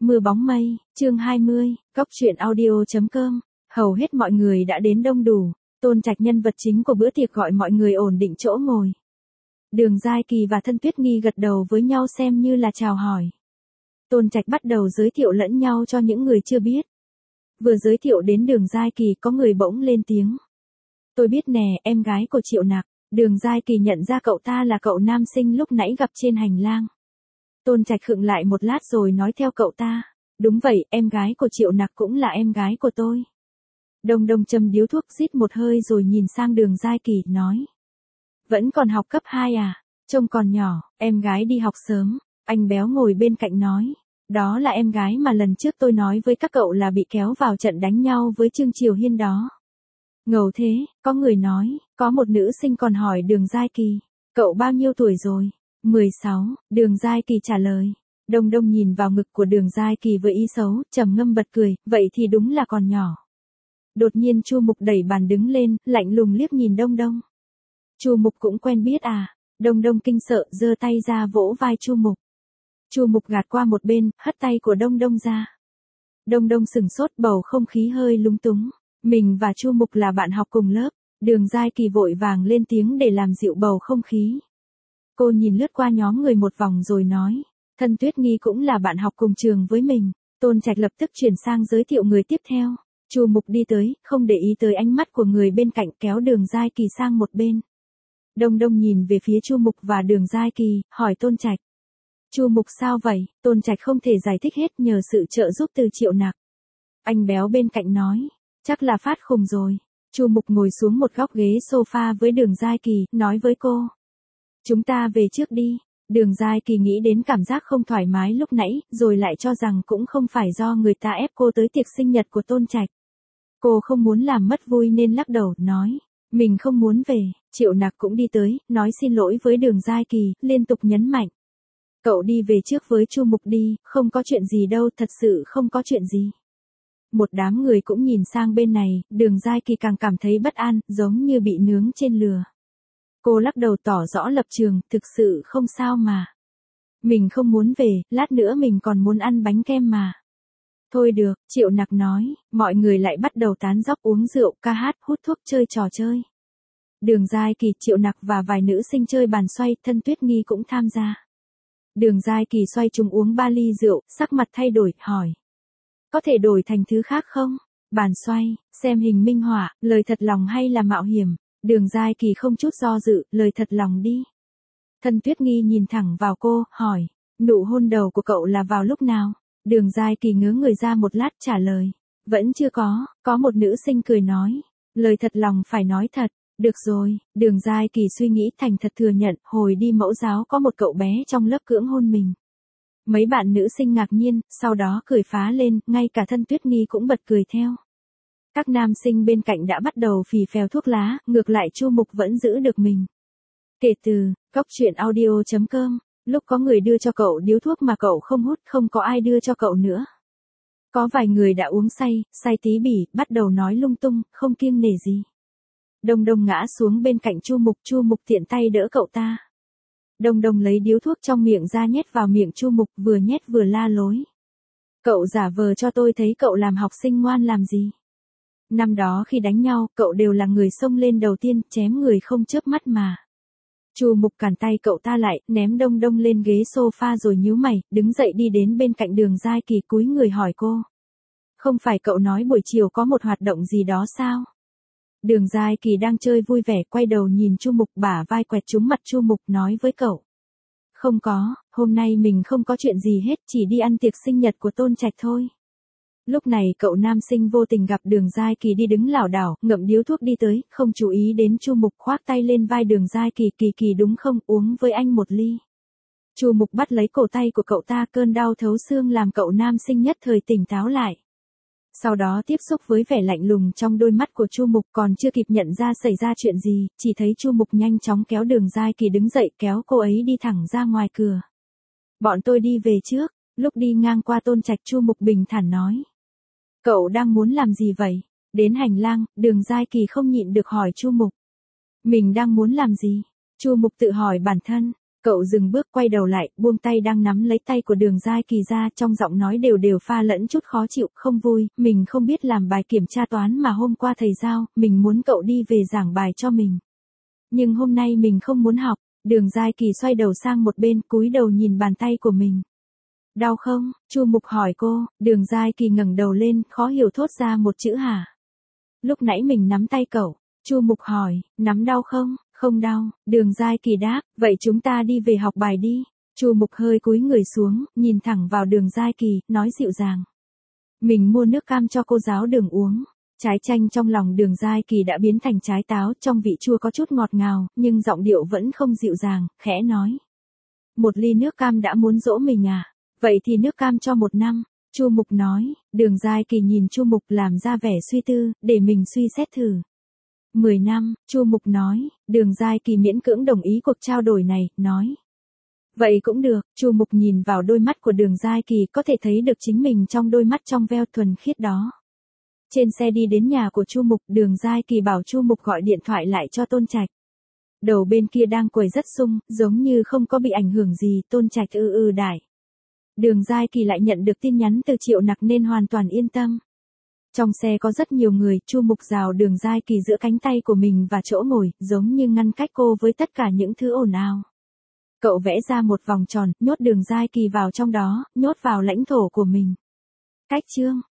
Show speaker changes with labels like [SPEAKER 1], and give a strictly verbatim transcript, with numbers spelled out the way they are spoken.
[SPEAKER 1] Mưa bóng mây, chương hai mươi, Cóc truyện audio chấm com. Hầu hết mọi người đã đến đông đủ, Tôn Trạch nhân vật chính của bữa tiệc gọi mọi người ổn định chỗ ngồi. Đường Giai Kỳ và Thân Tuyết Nghi gật đầu với nhau xem như là chào hỏi. Tôn Trạch bắt đầu giới thiệu lẫn nhau cho những người chưa biết. Vừa giới thiệu đến Đường Giai Kỳ có người bỗng lên tiếng. Tôi biết nè, em gái của Triệu Nặc. Đường Giai Kỳ nhận ra cậu ta là cậu nam sinh lúc nãy gặp trên hành lang. Tôn Trạch khựng lại một lát rồi nói theo cậu ta. Đúng vậy, em gái của Triệu Nặc cũng là em gái của tôi. Đông Đông châm điếu thuốc rít một hơi rồi nhìn sang Đường Giai Kỳ, nói. Vẫn còn học cấp hai à? Trông còn nhỏ, em gái đi học sớm. Anh béo ngồi bên cạnh nói. Đó là em gái mà lần trước tôi nói với các cậu là bị kéo vào trận đánh nhau với Trương Triều Hiên đó. Ngầu thế, có người nói, có một nữ sinh còn hỏi Đường Giai Kỳ. Cậu bao nhiêu tuổi rồi? mười sáu, Đường Giai Kỳ trả lời. Đông Đông nhìn vào ngực của Đường Giai Kỳ với ý xấu, trầm ngâm bật cười, vậy thì đúng là còn nhỏ. Đột nhiên Chu Mục đẩy bàn đứng lên, lạnh lùng liếc nhìn Đông Đông. Chu Mục cũng quen biết à? Đông Đông kinh sợ, giơ tay ra vỗ vai Chu Mục. Chu Mục gạt qua một bên, hất tay của Đông Đông ra. Đông Đông sừng sốt, bầu không khí hơi lúng túng. Mình và Chu Mục là bạn học cùng lớp. Đường Giai Kỳ vội vàng lên tiếng để làm dịu bầu không khí. Cô nhìn lướt qua nhóm người một vòng rồi nói. Thân Tuyết Nghi cũng là bạn học cùng trường với mình. Tôn Trạch lập tức chuyển sang giới thiệu người tiếp theo. Chu Mục đi tới, không để ý tới ánh mắt của người bên cạnh, kéo Đường Giai Kỳ sang một bên. Đông Đông nhìn về phía Chu Mục và Đường Giai Kỳ, hỏi Tôn Trạch. Chu Mục sao vậy? Tôn Trạch không thể giải thích hết, nhờ sự trợ giúp từ Triệu Nặc. Anh béo bên cạnh nói. Chắc là phát khùng rồi. Chu Mục ngồi xuống một góc ghế sofa với Đường Giai Kỳ, nói với cô. Chúng ta về trước đi. Đường Giai Kỳ nghĩ đến cảm giác không thoải mái lúc nãy, rồi lại cho rằng cũng không phải do người ta ép cô tới tiệc sinh nhật của Tôn Trạch. Cô không muốn làm mất vui nên lắc đầu, nói. Mình không muốn về. Triệu Nặc cũng đi tới, nói xin lỗi với Đường Giai Kỳ, liên tục nhấn mạnh. Cậu đi về trước với Chu Mục đi, không có chuyện gì đâu, thật sự không có chuyện gì. Một đám người cũng nhìn sang bên này, Đường Giai Kỳ càng cảm thấy bất an, giống như bị nướng trên lửa. Cô lắc đầu tỏ rõ lập trường, thực sự không sao mà. Mình không muốn về, lát nữa mình còn muốn ăn bánh kem mà. Thôi được, Triệu Nặc nói, mọi người lại bắt đầu tán dóc uống rượu, ca hát, hút thuốc, chơi trò chơi. Đường Giai Kỳ, Triệu Nặc và vài nữ sinh chơi bàn xoay, Thân Tuyết Nghi cũng tham gia. Đường Giai Kỳ xoay chung uống ba ly rượu, sắc mặt thay đổi, hỏi. Có thể đổi thành thứ khác không? Bàn xoay, xem hình minh họa, lời thật lòng hay là mạo hiểm? Đường Giai Kỳ không chút do dự, lời thật lòng đi. Thân Tuyết Nghi nhìn thẳng vào cô, hỏi. Nụ hôn đầu của cậu là vào lúc nào? Đường Giai Kỳ ngớ người ra một lát trả lời. Vẫn chưa có, có một nữ sinh cười nói. Lời thật lòng phải nói thật. Được rồi, Đường Giai Kỳ suy nghĩ thành thật thừa nhận, hồi đi mẫu giáo có một cậu bé trong lớp cưỡng hôn mình. Mấy bạn nữ sinh ngạc nhiên, sau đó cười phá lên, ngay cả Thân Tuyết Nghi cũng bật cười theo. Các nam sinh bên cạnh đã bắt đầu phì phèo thuốc lá, ngược lại Chu Mục vẫn giữ được mình. Kể từ, Cóc truyện audio chấm com, lúc có người đưa cho cậu điếu thuốc mà cậu không hút, không có ai đưa cho cậu nữa. Có vài người đã uống say, say tí bỉ, bắt đầu nói lung tung, không kiêng nể gì. Đông Đông ngã xuống bên cạnh Chu Mục, Chu Mục tiện tay đỡ cậu ta. Đông Đông lấy điếu thuốc trong miệng ra nhét vào miệng Chu Mục, vừa nhét vừa la lối. Cậu giả vờ cho tôi thấy cậu làm học sinh ngoan làm gì. Năm đó khi đánh nhau, cậu đều là người xông lên đầu tiên, chém người không chớp mắt mà. Chu Mục cản tay cậu ta lại, ném Đông Đông lên ghế sofa rồi nhíu mày, đứng dậy đi đến bên cạnh Đường Giai Kỳ, cúi người hỏi cô. Không phải cậu nói buổi chiều có một hoạt động gì đó sao? Đường Giai Kỳ đang chơi vui vẻ, quay đầu nhìn Chu Mục, bả vai quẹt trúng mặt Chu Mục, nói với cậu. Không có, hôm nay mình không có chuyện gì hết, chỉ đi ăn tiệc sinh nhật của Tôn Trạch thôi. Lúc này cậu nam sinh vô tình gặp Đường Giai Kỳ đi đứng lảo đảo, ngậm điếu thuốc đi tới, không chú ý đến Chu Mục, khoác tay lên vai Đường Giai Kỳ, Kỳ Kỳ đúng không, uống với anh một ly. Chu Mục bắt lấy cổ tay của cậu ta, cơn đau thấu xương làm cậu nam sinh nhất thời tỉnh táo lại. Sau đó tiếp xúc với vẻ lạnh lùng trong đôi mắt của Chu Mục, còn chưa kịp nhận ra xảy ra chuyện gì, chỉ thấy Chu Mục nhanh chóng kéo Đường Giai Kỳ đứng dậy, kéo cô ấy đi thẳng ra ngoài cửa. Bọn tôi đi về trước. Lúc đi ngang qua Tôn Trạch, Chu Mục bình thản nói. Cậu đang muốn làm gì vậy? Đến hành lang, Đường Giai Kỳ không nhịn được hỏi Chu Mục. Mình đang muốn làm gì? Chu Mục tự hỏi bản thân. Cậu dừng bước quay đầu lại, buông tay đang nắm lấy tay của Đường Giai Kỳ ra, trong giọng nói đều đều pha lẫn chút khó chịu, không vui, mình không biết làm bài kiểm tra toán mà hôm qua thầy giao, mình muốn cậu đi về giảng bài cho mình. Nhưng hôm nay mình không muốn học. Đường Giai Kỳ xoay đầu sang một bên, cúi đầu nhìn bàn tay của mình. Đau không? Chu Mục hỏi cô. Đường Giai Kỳ ngẩng đầu lên, khó hiểu thốt ra một chữ hả. Lúc nãy mình nắm tay cậu. Chu Mục hỏi, nắm đau không? Không đau. Đường Giai Kỳ đáp, vậy chúng ta đi về học bài đi. Chu Mục hơi cúi người xuống, nhìn thẳng vào Đường Giai Kỳ, nói dịu dàng. Mình mua nước cam cho cô giáo Đường uống. Trái chanh trong lòng Đường Giai Kỳ đã biến thành trái táo, trong vị chua có chút ngọt ngào, nhưng giọng điệu vẫn không dịu dàng, khẽ nói. Một ly nước cam đã muốn dỗ mình à? Vậy thì nước cam cho một năm. Chu Mục nói. Đường Giai Kỳ nhìn Chu Mục làm ra vẻ suy tư, để mình suy xét thử. Mười năm, Chu Mục nói. Đường Giai Kỳ miễn cưỡng đồng ý cuộc trao đổi này, nói. Vậy cũng được. Chu Mục nhìn vào đôi mắt của Đường Giai Kỳ, có thể thấy được chính mình trong đôi mắt trong veo thuần khiết đó. Trên xe đi đến nhà của Chu Mục, Đường Giai Kỳ bảo Chu Mục gọi điện thoại lại cho Tôn Trạch. Đầu bên kia đang quầy rất sung, giống như không có bị ảnh hưởng gì, Tôn Trạch ư ư đại. Đường Giai Kỳ lại nhận được tin nhắn từ Triệu Nặc nên hoàn toàn yên tâm. Trong xe có rất nhiều người, Chu Mục rào Đường Giai Kỳ giữa cánh tay của mình và chỗ ngồi, giống như ngăn cách cô với tất cả những thứ ồn ào. Cậu vẽ ra một vòng tròn, nhốt Đường Giai Kỳ vào trong đó, nhốt vào lãnh thổ của mình. Cách chương